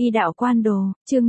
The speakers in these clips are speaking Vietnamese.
Y đạo quan đồ, chương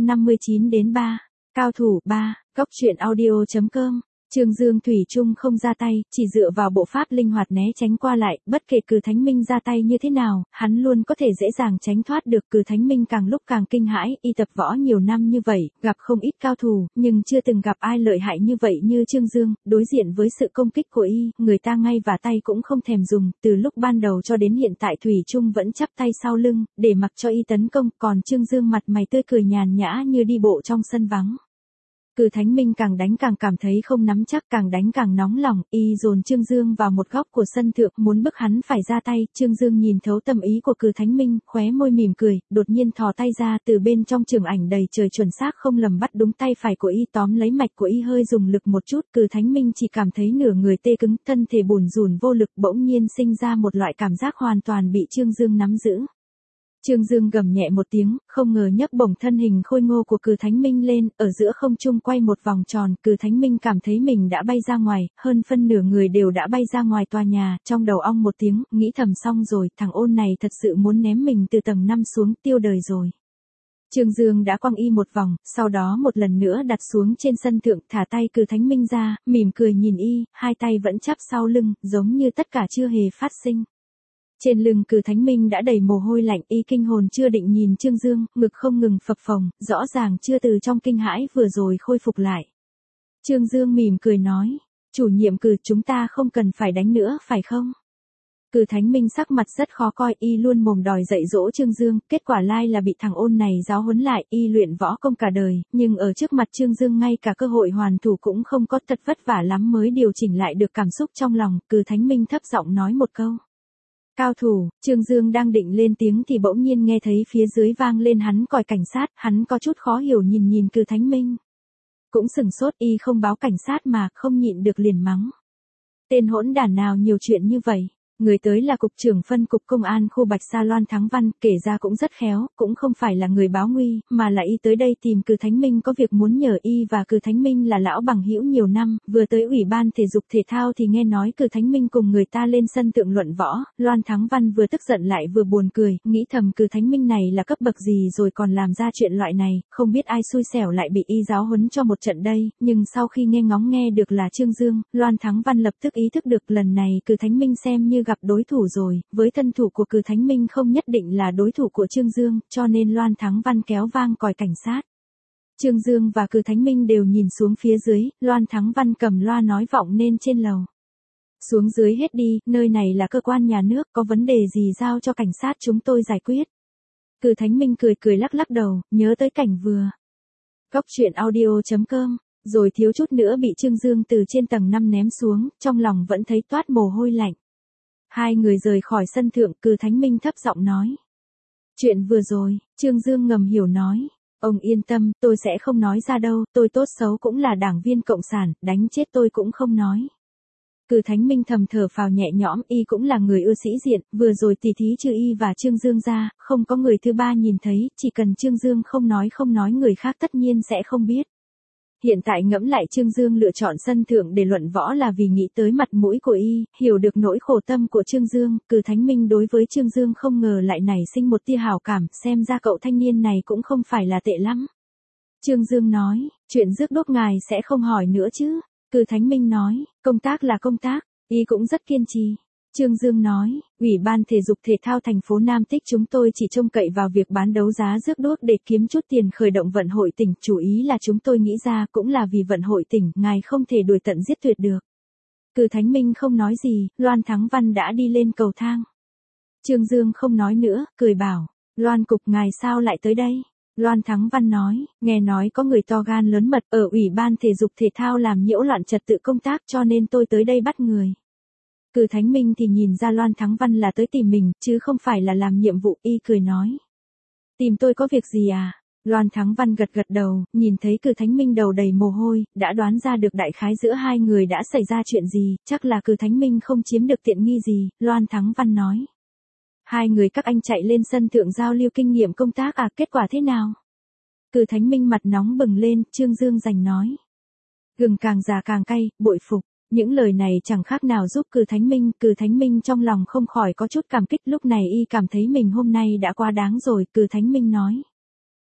559 đến 3. Cao thủ 3, Cốc truyện audio.com. Trương Dương thủy chung không ra tay, chỉ dựa vào bộ pháp linh hoạt né tránh qua lại, bất kể Cử Thánh Minh ra tay như thế nào, hắn luôn có thể dễ dàng tránh thoát được. Cử Thánh Minh càng lúc càng kinh hãi, y tập võ nhiều năm như vậy, gặp không ít cao thủ, nhưng chưa từng gặp ai lợi hại như vậy như Trương Dương. Đối diện với sự công kích của y, người ta ngay và tay cũng không thèm dùng, từ lúc ban đầu cho đến hiện tại thủy chung vẫn chắp tay sau lưng, để mặc cho y tấn công, còn Trương Dương mặt mày tươi cười nhàn nhã như đi bộ trong sân vắng. Cử Thánh Minh càng đánh càng cảm thấy không nắm chắc, càng đánh càng nóng lòng, y dồn Trương Dương vào một góc của sân thượng, muốn bức hắn phải ra tay. Trương Dương nhìn thấu tâm ý của Cử Thánh Minh, khóe môi mỉm cười, đột nhiên thò tay ra, từ bên trong trường ảnh đầy trời chuẩn xác không lầm bắt đúng tay phải của y, tóm lấy mạch của y, hơi dùng lực một chút. Cử Thánh Minh chỉ cảm thấy nửa người tê cứng, thân thể bủn rủn vô lực, bỗng nhiên sinh ra một loại cảm giác hoàn toàn bị Trương Dương nắm giữ. Trương Dương gầm nhẹ một tiếng, không ngờ nhấc bổng thân hình khôi ngô của Cử Thánh Minh lên, ở giữa không trung quay một vòng tròn. Cử Thánh Minh cảm thấy mình đã bay ra ngoài, hơn phân nửa người đều đã bay ra ngoài tòa nhà, trong đầu ong một tiếng, nghĩ thầm xong rồi, thằng ôn này thật sự muốn ném mình từ tầng 5 xuống, tiêu đời rồi. Trương Dương đã quăng y một vòng, sau đó một lần nữa đặt xuống trên sân thượng, thả tay Cử Thánh Minh ra, mỉm cười nhìn y, hai tay vẫn chắp sau lưng, giống như tất cả chưa hề phát sinh. Trên lưng Cử Thánh Minh đã đầy mồ hôi lạnh, y kinh hồn chưa định nhìn Trương Dương, ngực không ngừng phập phồng, rõ ràng chưa từ trong kinh hãi vừa rồi khôi phục lại. Trương Dương mỉm cười nói, chủ nhiệm Cử, chúng ta không cần phải đánh nữa, phải không? Cử Thánh Minh sắc mặt rất khó coi, y luôn mồm đòi dạy dỗ Trương Dương, kết quả lai là bị thằng ôn này giáo huấn lại. Y luyện võ công cả đời, nhưng ở trước mặt Trương Dương ngay cả cơ hội hoàn thủ cũng không có, thật vất vả lắm mới điều chỉnh lại được cảm xúc trong lòng. Cử Thánh Minh thấp giọng nói một câu. Cao thủ. Trương Dương đang định lên tiếng thì bỗng nhiên nghe thấy phía dưới vang lên hắn còi cảnh sát, hắn có chút khó hiểu nhìn Cử Thánh Minh. Cũng sừng sốt, y không báo cảnh sát mà, không nhịn được liền mắng. Tên hỗn đản nào nhiều chuyện như vậy. Người tới là cục trưởng phân cục công an khu Bạch Sa Loan Thắng Văn, kể ra cũng rất khéo, cũng không phải là người báo nguy, mà là y tới đây tìm Cử Thánh Minh có việc muốn nhờ. Y và Cử Thánh Minh là lão bằng hữu nhiều năm, vừa tới ủy ban thể dục thể thao thì nghe nói Cử Thánh Minh cùng người ta lên sân thượng luận võ. Loan Thắng Văn vừa tức giận lại vừa buồn cười, nghĩ thầm Cử Thánh Minh này là cấp bậc gì rồi còn làm ra chuyện loại này, không biết ai xui xẻo lại bị y giáo huấn cho một trận đây. Nhưng sau khi nghe được là Trương Dương, Loan Thắng Văn lập tức ý thức được lần này Cử Thánh Minh xem như gặp đối thủ rồi, với thân thủ của Cử Thánh Minh không nhất định là đối thủ của Trương Dương, cho nên Loan Thắng Văn kéo vang còi cảnh sát. Trương Dương và Cử Thánh Minh đều nhìn xuống phía dưới, Loan Thắng Văn cầm loa nói vọng nên trên lầu. Xuống dưới hết đi, nơi này là cơ quan nhà nước, có vấn đề gì giao cho cảnh sát chúng tôi giải quyết. Cử Thánh Minh cười lắc đầu, nhớ tới cảnh vừa. Cốc truyện audio.com. Rồi thiếu chút nữa bị Trương Dương từ trên tầng 5 ném xuống, trong lòng vẫn thấy toát mồ hôi lạnh. Hai người rời khỏi sân thượng, Cử Thánh Minh thấp giọng nói. Chuyện vừa rồi, Trương Dương ngầm hiểu nói. Ông yên tâm, tôi sẽ không nói ra đâu, tôi tốt xấu cũng là đảng viên cộng sản, đánh chết tôi cũng không nói. Cử Thánh Minh thầm thở phào nhẹ nhõm, y cũng là người ưa sĩ diện, vừa rồi tỉ thí trừ y và Trương Dương ra, không có người thứ ba nhìn thấy, chỉ cần Trương Dương không nói người khác tất nhiên sẽ không biết. Hiện tại ngẫm lại Trương Dương lựa chọn sân thượng để luận võ là vì nghĩ tới mặt mũi của y, hiểu được nỗi khổ tâm của Trương Dương. Cử Thánh Minh đối với Trương Dương không ngờ lại nảy sinh một tia hảo cảm, xem ra cậu thanh niên này cũng không phải là tệ lắm. Trương Dương nói, chuyện rước đốt ngài sẽ không hỏi nữa chứ. Cử Thánh Minh nói, công tác là công tác, y cũng rất kiên trì. Trương Dương nói, Ủy ban thể dục thể thao thành phố Nam Tích chúng tôi chỉ trông cậy vào việc bán đấu giá rước đuốc để kiếm chút tiền khởi động vận hội tỉnh, chủ ý là chúng tôi nghĩ ra cũng là vì vận hội tỉnh, ngài không thể đuổi tận giết tuyệt được. Cử Thánh Minh không nói gì, Loan Thắng Văn đã đi lên cầu thang. Trương Dương không nói nữa, cười bảo, Loan cục ngài sao lại tới đây? Loan Thắng Văn nói, nghe nói có người to gan lớn mật ở Ủy ban thể dục thể thao làm nhiễu loạn trật tự công tác cho nên tôi tới đây bắt người. Cử Thánh Minh thì nhìn ra Loan Thắng Văn là tới tìm mình, chứ không phải là làm nhiệm vụ, y cười nói. Tìm tôi có việc gì à? Loan Thắng Văn gật đầu, nhìn thấy Cử Thánh Minh đầu đầy mồ hôi, đã đoán ra được đại khái giữa hai người đã xảy ra chuyện gì, chắc là Cử Thánh Minh không chiếm được tiện nghi gì. Loan Thắng Văn nói. Hai người các anh chạy lên sân thượng giao lưu kinh nghiệm công tác à, kết quả thế nào? Cử Thánh Minh mặt nóng bừng lên, Trương Dương giành nói. Gừng càng già càng cay, bội phục. Những lời này chẳng khác nào giúp Cử Thánh Minh trong lòng không khỏi có chút cảm kích, lúc này y cảm thấy mình hôm nay đã quá đáng rồi. Cử Thánh Minh nói.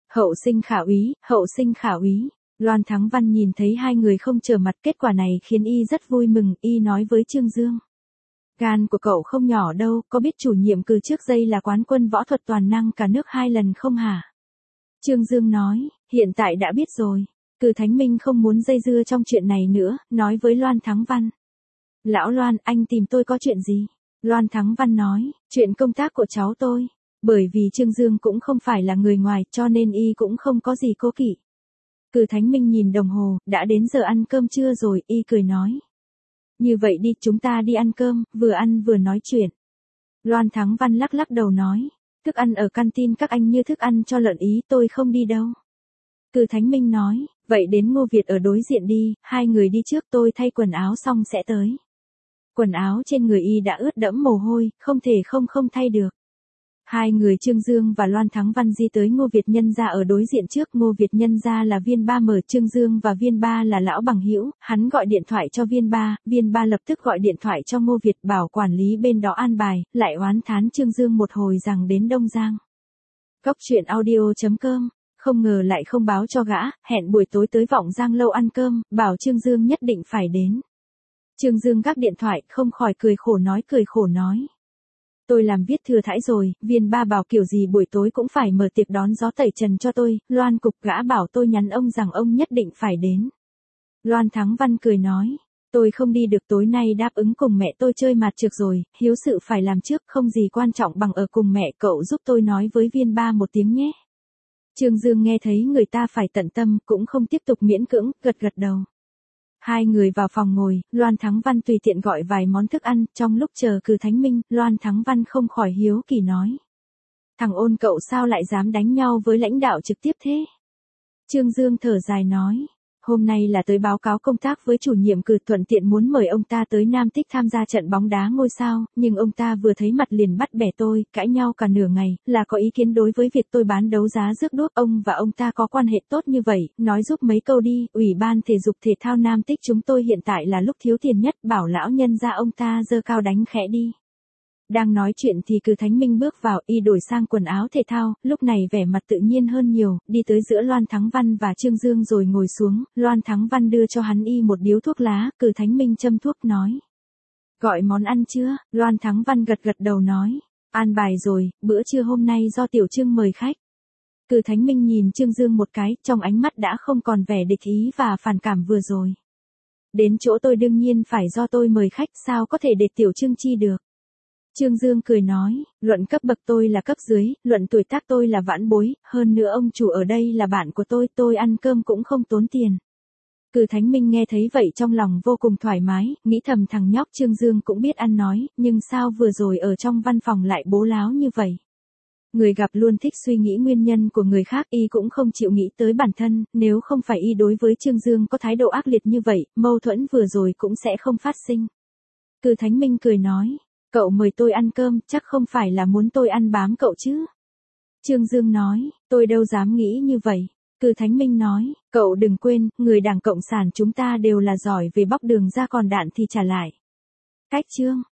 Hậu sinh khả úy, hậu sinh khả úy. Loan Thắng Văn nhìn thấy hai người không trở mặt, kết quả này khiến y rất vui mừng, y nói với Trương Dương. Gan của cậu không nhỏ đâu, có biết chủ nhiệm cử trước đây là quán quân võ thuật toàn năng cả nước 2 lần không hả? Trương Dương nói, hiện tại đã biết rồi. Cử Thánh Minh không muốn dây dưa trong chuyện này nữa, nói với Loan Thắng Văn. Lão Loan, anh tìm tôi có chuyện gì? Loan Thắng Văn nói, chuyện công tác của cháu tôi. Bởi vì Trương Dương cũng không phải là người ngoài, cho nên y cũng không có gì cố kỵ. Cử Thánh Minh nhìn đồng hồ, đã đến giờ ăn cơm trưa rồi, y cười nói. Như vậy đi, chúng ta đi ăn cơm, vừa ăn vừa nói chuyện. Loan Thắng Văn lắc lắc đầu nói, thức ăn ở canteen các anh như thức ăn cho lợn ý, tôi không đi đâu. Cử Thánh Minh nói, vậy đến Ngô Việt ở đối diện đi, hai người đi trước, tôi thay quần áo xong sẽ tới. Quần áo trên người y đã ướt đẫm mồ hôi, không thể không thay được. Hai người Trương Dương và Loan Thắng Văn di tới Ngô Việt Nhân gia ở đối diện trước. Ngô Việt Nhân gia là Viên Ba mở, Trương Dương và Viên Ba là lão bằng hữu. Hắn gọi điện thoại cho Viên Ba lập tức gọi điện thoại cho Ngô Việt, bảo quản lý bên đó an bài, lại oán thán Trương Dương một hồi rằng đến Đông Giang. Cóc truyện audio.com, không ngờ lại không báo cho gã, hẹn buổi tối tới Vọng Giang lâu ăn cơm, bảo Trương Dương nhất định phải đến. Trương Dương gác điện thoại, không khỏi cười khổ nói. Tôi làm viết thừa thãi rồi, Viên Ba bảo kiểu gì buổi tối cũng phải mở tiệc đón gió tẩy trần cho tôi, Loan cục gã bảo tôi nhắn ông rằng ông nhất định phải đến. Loan Thắng Văn cười nói, tôi không đi được, tối nay đáp ứng cùng mẹ tôi chơi mặt trược rồi, hiếu sự phải làm trước, không gì quan trọng bằng ở cùng mẹ, cậu giúp tôi nói với Viên Ba một tiếng nhé. Trương Dương nghe thấy người ta phải tận tâm, cũng không tiếp tục miễn cưỡng, gật đầu. Hai người vào phòng ngồi, Loan Thắng Văn tùy tiện gọi vài món thức ăn, trong lúc chờ Cử Thánh Minh, Loan Thắng Văn không khỏi hiếu kỳ nói. Thằng Ôn cậu sao lại dám đánh nhau với lãnh đạo trực tiếp thế? Trương Dương thở dài nói. Hôm nay là tới báo cáo công tác với chủ nhiệm Cử, thuận tiện muốn mời ông ta tới Nam Tích tham gia trận bóng đá ngôi sao, nhưng ông ta vừa thấy mặt liền bắt bẻ tôi, cãi nhau cả nửa ngày, là có ý kiến đối với việc tôi bán đấu giá rước đuốc. Ông và ông ta có quan hệ tốt như vậy, nói giúp mấy câu đi, Ủy ban Thể dục Thể thao Nam Tích chúng tôi hiện tại là lúc thiếu tiền nhất, bảo lão nhân ra ông ta giơ cao đánh khẽ đi. Đang nói chuyện thì Cử Thánh Minh bước vào, y đổi sang quần áo thể thao, lúc này vẻ mặt tự nhiên hơn nhiều, đi tới giữa Loan Thắng Văn và Trương Dương rồi ngồi xuống, Loan Thắng Văn đưa cho hắn y một điếu thuốc lá, Cử Thánh Minh châm thuốc nói. Gọi món ăn chưa? Loan Thắng Văn gật đầu nói. An bài rồi, bữa trưa hôm nay do Tiểu Trương mời khách. Cử Thánh Minh nhìn Trương Dương một cái, trong ánh mắt đã không còn vẻ địch ý và phản cảm vừa rồi. Đến chỗ tôi đương nhiên phải do tôi mời khách, sao có thể để Tiểu Trương chi được. Trương Dương cười nói, luận cấp bậc tôi là cấp dưới, luận tuổi tác tôi là vãn bối, hơn nữa ông chủ ở đây là bạn của tôi ăn cơm cũng không tốn tiền. Cử Thánh Minh nghe thấy vậy trong lòng vô cùng thoải mái, nghĩ thầm thằng nhóc Trương Dương cũng biết ăn nói, nhưng sao vừa rồi ở trong văn phòng lại bố láo như vậy. Người gặp luôn thích suy nghĩ nguyên nhân của người khác, y cũng không chịu nghĩ tới bản thân, nếu không phải y đối với Trương Dương có thái độ ác liệt như vậy, mâu thuẫn vừa rồi cũng sẽ không phát sinh. Cử Thánh Minh cười nói. Cậu mời tôi ăn cơm, chắc không phải là muốn tôi ăn bám cậu chứ? Trương Dương nói, tôi đâu dám nghĩ như vậy. Cử Thánh Minh nói, cậu đừng quên, người Đảng Cộng sản chúng ta đều là giỏi về bóc đường ra, còn đạn thì trả lại. Cách chương.